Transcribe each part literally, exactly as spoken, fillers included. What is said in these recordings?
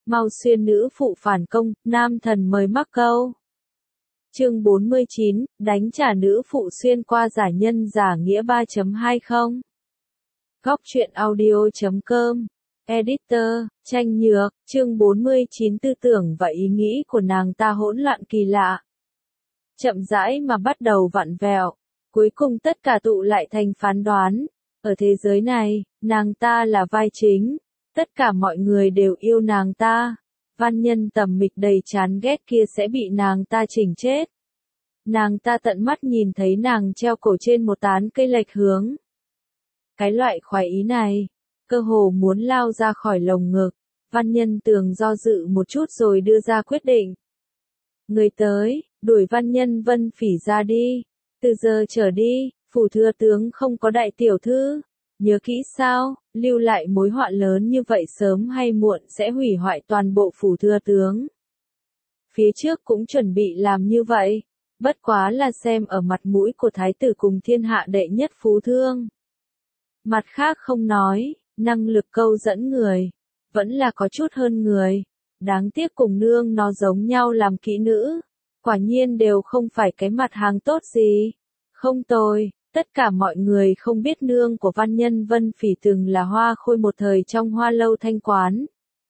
Mau Xuyên nữ phụ phản công, nam thần mời mắc câu. Chương bốn mươi chín, đánh trả nữ phụ xuyên qua giả nhân giả nghĩa ba chấm hai không. Góc truyện audio chấm com. Editor, Tranh Nhược, chương bốn mươi chín tư tưởng và ý nghĩ của nàng ta hỗn loạn kỳ lạ. Chậm rãi mà bắt đầu vặn vẹo, cuối cùng tất cả tụ lại thành phán đoán. Ở thế giới này, nàng ta là vai chính, tất cả mọi người đều yêu nàng ta. Văn nhân tầm mịch đầy chán ghét kia sẽ bị nàng ta chỉnh chết. Nàng ta tận mắt nhìn thấy nàng treo cổ trên một tán cây lệch hướng. Cái loại khoái ý này, cơ hồ muốn lao ra khỏi lồng ngực. Văn nhân tường do dự một chút rồi đưa ra quyết định. Người tới, đuổi văn nhân Vân Phỉ ra đi. Từ giờ trở đi, phủ thừa tướng không có đại tiểu thư. Nhớ kỹ sao, lưu lại mối họa lớn như vậy sớm hay muộn sẽ hủy hoại toàn bộ phủ thừa tướng. Phía trước cũng chuẩn bị làm như vậy, bất quá là xem ở mặt mũi của thái tử cùng thiên hạ đệ nhất phú thương. Mặt khác không nói, năng lực câu dẫn người, vẫn là có chút hơn người. Đáng tiếc cùng nương nó giống nhau làm kỹ nữ, quả nhiên đều không phải cái mặt hàng tốt gì. Không tồi. Tất cả mọi người không biết nương của văn nhân Vân Phỉ từng là hoa khôi một thời trong hoa lâu thanh quán.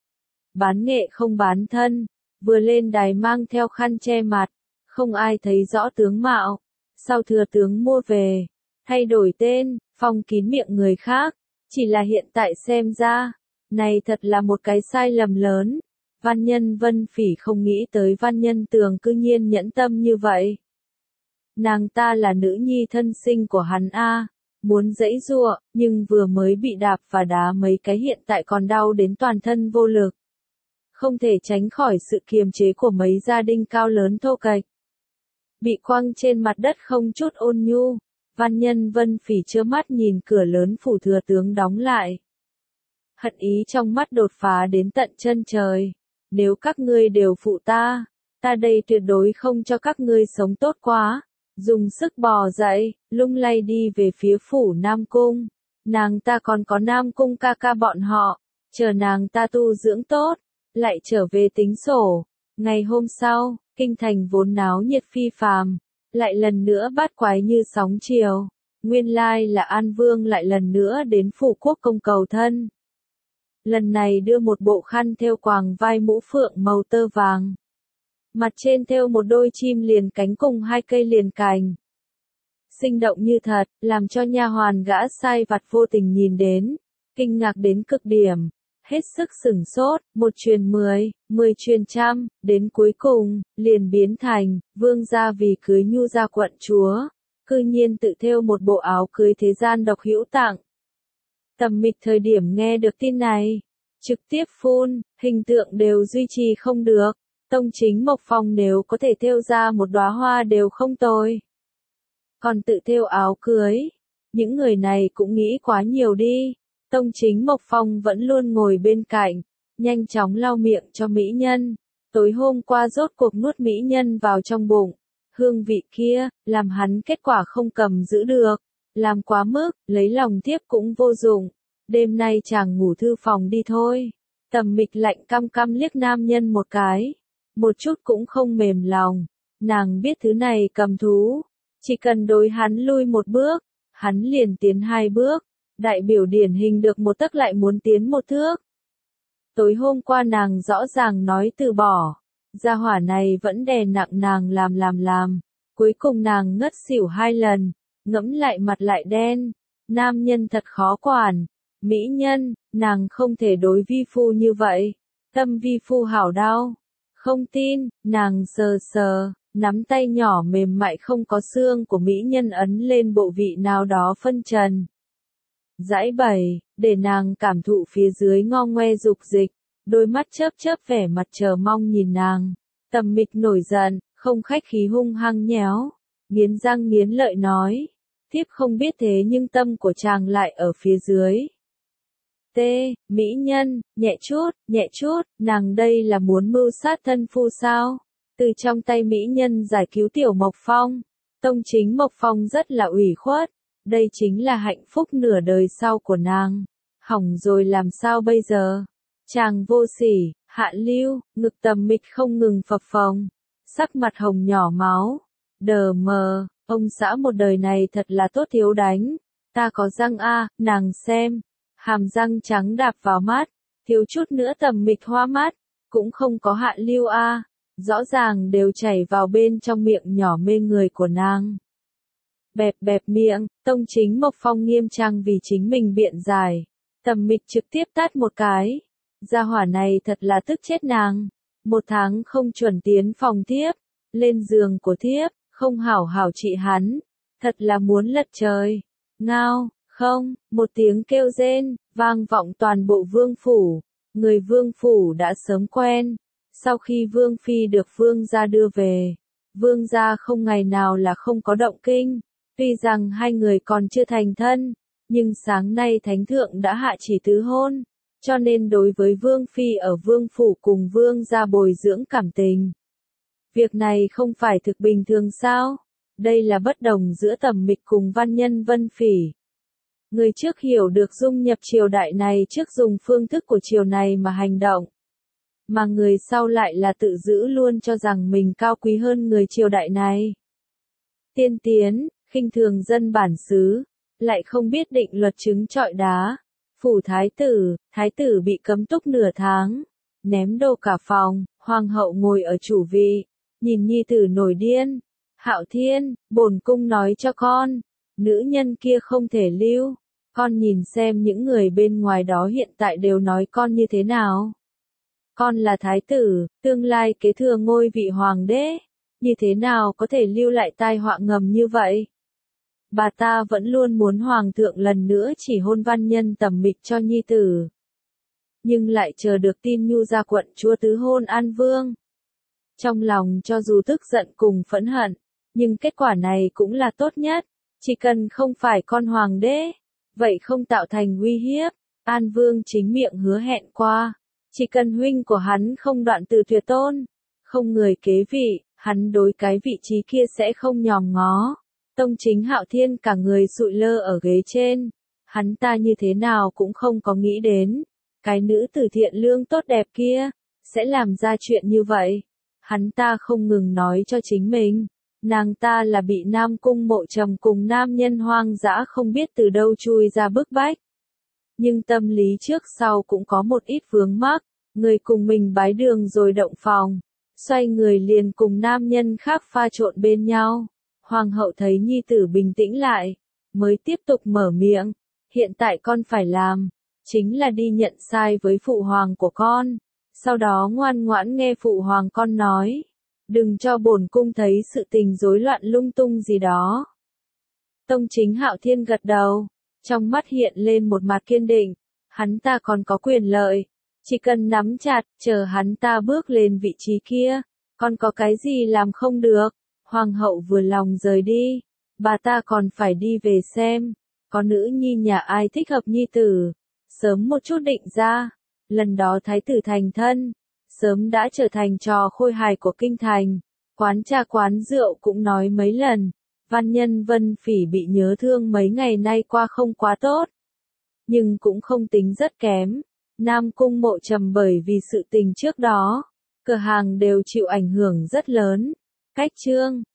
Bán nghệ không bán thân, vừa lên đài mang theo khăn che mặt, không ai thấy rõ tướng mạo. Sau thừa tướng mua về, thay đổi tên, phong kín miệng người khác, chỉ là hiện tại xem ra, này thật là một cái sai lầm lớn. Văn nhân Vân Phỉ không nghĩ tới văn nhân tường cư nhiên nhẫn tâm như vậy. Nàng ta là nữ nhi thân sinh của hắn a, muốn giãy giụa, nhưng vừa mới bị đạp và đá mấy cái hiện tại còn đau đến toàn thân vô lực. Không thể tránh khỏi sự kiềm chế của mấy gia đình cao lớn thô kệch. Bị quăng trên mặt đất không chút ôn nhu, văn nhân Vân Phỉ trơ mắt nhìn cửa lớn phủ thừa tướng đóng lại. Hận ý trong mắt đột phá đến tận chân trời. Nếu các ngươi đều phụ ta, ta đây tuyệt đối không cho các ngươi sống tốt quá. Dùng sức bò dậy, lung lay đi về phía phủ Nam Cung. Nàng ta còn có Nam Cung ca ca bọn họ, chờ nàng ta tu dưỡng tốt, lại trở về tính sổ. Ngày hôm sau, kinh thành vốn náo nhiệt phi phàm, lại lần nữa bát quái như sóng chiều. Nguyên lai là An Vương lại lần nữa đến phủ quốc công cầu thân. Lần này đưa một bộ khăn thêu quàng vai mũ phượng màu tơ vàng. Mặt trên thêu một đôi chim liền cánh cùng hai cây liền cành. Sinh động như thật, làm cho nha hoàn gã sai vặt vô tình nhìn đến, kinh ngạc đến cực điểm, hết sức sửng sốt, một truyền mười, mười truyền trăm, đến cuối cùng, liền biến thành, vương gia vì cưới nhu gia quận chúa, cư nhiên tự thêu một bộ áo cưới thế gian độc hữu tặng. Tầm mịch thời điểm nghe được tin này, trực tiếp phun, hình tượng đều duy trì không được. Tông chính Mộc Phong nếu có thể thêu ra một đóa hoa đều không tồi. Còn tự thêu áo cưới, những người này cũng nghĩ quá nhiều đi. Tông chính Mộc Phong vẫn luôn ngồi bên cạnh, nhanh chóng lau miệng cho mỹ nhân. Tối hôm qua rốt cuộc nuốt mỹ nhân vào trong bụng. Hương vị kia, làm hắn kết quả không cầm giữ được. Làm quá mức, lấy lòng tiếp cũng vô dụng. Đêm nay chàng ngủ thư phòng đi thôi. Tầm mịch lạnh căm căm liếc nam nhân một cái. Một chút cũng không mềm lòng, nàng biết thứ này cầm thú, chỉ cần đối hắn lui một bước, hắn liền tiến hai bước, đại biểu điển hình được một tấc lại muốn tiến một thước. Tối hôm qua nàng rõ ràng nói từ bỏ, gia hỏa này vẫn đè nặng nàng làm làm làm, cuối cùng nàng ngất xỉu hai lần, ngẫm lại mặt lại đen, nam nhân thật khó quản, mỹ nhân, nàng không thể đối vi phu như vậy, tâm vi phu hảo đau. Không tin, nàng sờ sờ, nắm tay nhỏ mềm mại không có xương của mỹ nhân ấn lên bộ vị nào đó phân trần. Dãi bày, để nàng cảm thụ phía dưới ngo ngoe dục dịch, đôi mắt chớp chớp vẻ mặt chờ mong nhìn nàng. Tầm mịch nổi giận, không khách khí hung hăng nhéo, nghiến răng nghiến lợi nói. Thiếp không biết thế nhưng tâm của chàng lại ở phía dưới. T, mỹ nhân, nhẹ chút, nhẹ chút, nàng đây là muốn mưu sát thân phu sao? Từ trong tay mỹ nhân giải cứu tiểu Mộc Phong, tông chính Mộc Phong rất là ủy khuất, đây chính là hạnh phúc nửa đời sau của nàng. Hỏng rồi làm sao bây giờ? Chàng vô sỉ, Hạ lưu, ngực Tầm Mịch không ngừng phập phồng, sắc mặt hồng nhỏ máu. Đờ mờ, ông xã một đời này thật là tốt thiếu đánh. Ta có răng a, nàng xem. Hàm răng trắng đạp vào mắt, thiếu chút nữa Tầm Mịch hoa mắt. Cũng không có hạ lưu a, rõ ràng đều chảy vào bên trong miệng nhỏ mê người của nàng. Bẹp bẹp miệng, Tông Chính Mộc Phong nghiêm trang vì chính mình biện giải. Tầm Mịch trực tiếp tát một cái. Gia hỏa này thật là tức chết nàng. Một tháng không chuẩn tiến phòng thiếp, lên giường của thiếp, không hảo hảo trị hắn. Thật là muốn lật trời. Ngao, không, một tiếng kêu rên, vang vọng toàn bộ vương phủ. Người vương phủ đã sớm quen. Sau khi vương phi được vương gia đưa về, vương gia không ngày nào là không có động kinh. Tuy rằng hai người còn chưa thành thân, nhưng sáng nay thánh thượng đã hạ chỉ tứ hôn, cho nên đối với vương phi ở vương phủ cùng vương gia bồi dưỡng cảm tình. Việc này không phải thực bình thường sao? Đây là bất đồng giữa Tầm Mịch cùng văn nhân Vân Phỉ. Người trước hiểu được dung nhập triều đại này trước dùng phương thức của triều này mà hành động. Mà người sau lại là tự giữ luôn cho rằng mình cao quý hơn người triều đại này. Tiên tiến, khinh thường dân bản xứ, lại không biết định luật trứng trọi đá. Phủ thái tử, thái tử bị cấm túc nửa tháng, ném đồ cả phòng, hoàng hậu ngồi ở chủ vị, nhìn nhi tử nổi điên. Hạo Thiên, bổn cung nói cho con, nữ nhân kia không thể lưu. Con nhìn xem những người bên ngoài đó hiện tại đều nói con như thế nào. Con là thái tử, tương lai kế thừa ngôi vị hoàng đế, như thế nào có thể lưu lại tai họa ngầm như vậy? Bà ta vẫn luôn muốn hoàng thượng lần nữa chỉ hôn văn nhân Tầm Mịch cho nhi tử. Nhưng lại chờ được tin Nhu gia quận chúa tứ hôn An Vương. Trong lòng cho dù tức giận cùng phẫn hận, nhưng kết quả này cũng là tốt nhất. Chỉ cần không phải con hoàng đế, vậy không tạo thành uy hiếp. An Vương chính miệng hứa hẹn qua. Chỉ cần huynh của hắn không đoạn từ tuyệt tôn, không người kế vị, hắn đối cái vị trí kia sẽ không nhòm ngó. Tông Chính Hạo Thiên cả người sụi lơ ở ghế trên. Hắn ta như thế nào cũng không có nghĩ đến. Cái nữ tử thiện lương tốt đẹp kia, sẽ làm ra chuyện như vậy. Hắn ta không ngừng nói cho chính mình. Nàng ta là bị Nam Cung Mộ Trầm cùng nam nhân hoang dã không biết từ đâu chui ra bức bách. Nhưng tâm lý trước sau cũng có một ít vướng mắc. Người cùng mình bái đường rồi động phòng. Xoay người liền cùng nam nhân khác pha trộn bên nhau. Hoàng hậu thấy nhi tử bình tĩnh lại, mới tiếp tục mở miệng. Hiện tại con phải làm, chính là đi nhận sai với phụ hoàng của con. Sau đó ngoan ngoãn nghe phụ hoàng con nói. Đừng cho bổn cung thấy sự tình rối loạn lung tung gì đó. Tông Chính Hạo Thiên gật đầu, trong mắt hiện lên một mặt kiên định. Hắn ta còn có quyền lợi. Chỉ cần nắm chặt, chờ hắn ta bước lên vị trí kia. Còn có cái gì làm không được? Hoàng hậu vừa lòng rời đi. Bà ta còn phải đi về xem. Có nữ nhi nhà ai thích hợp nhi tử. Sớm một chút định ra. Lần đó thái tử thành thân. Sớm đã trở thành trò khôi hài của kinh thành. Quán trà quán rượu cũng nói mấy lần. Văn nhân Vân Phỉ bị nhớ thương mấy ngày nay qua không quá tốt. Nhưng cũng không tính rất kém. Nam Cung Mộ Trầm bởi vì sự tình trước đó, cửa hàng đều chịu ảnh hưởng rất lớn. Cách chương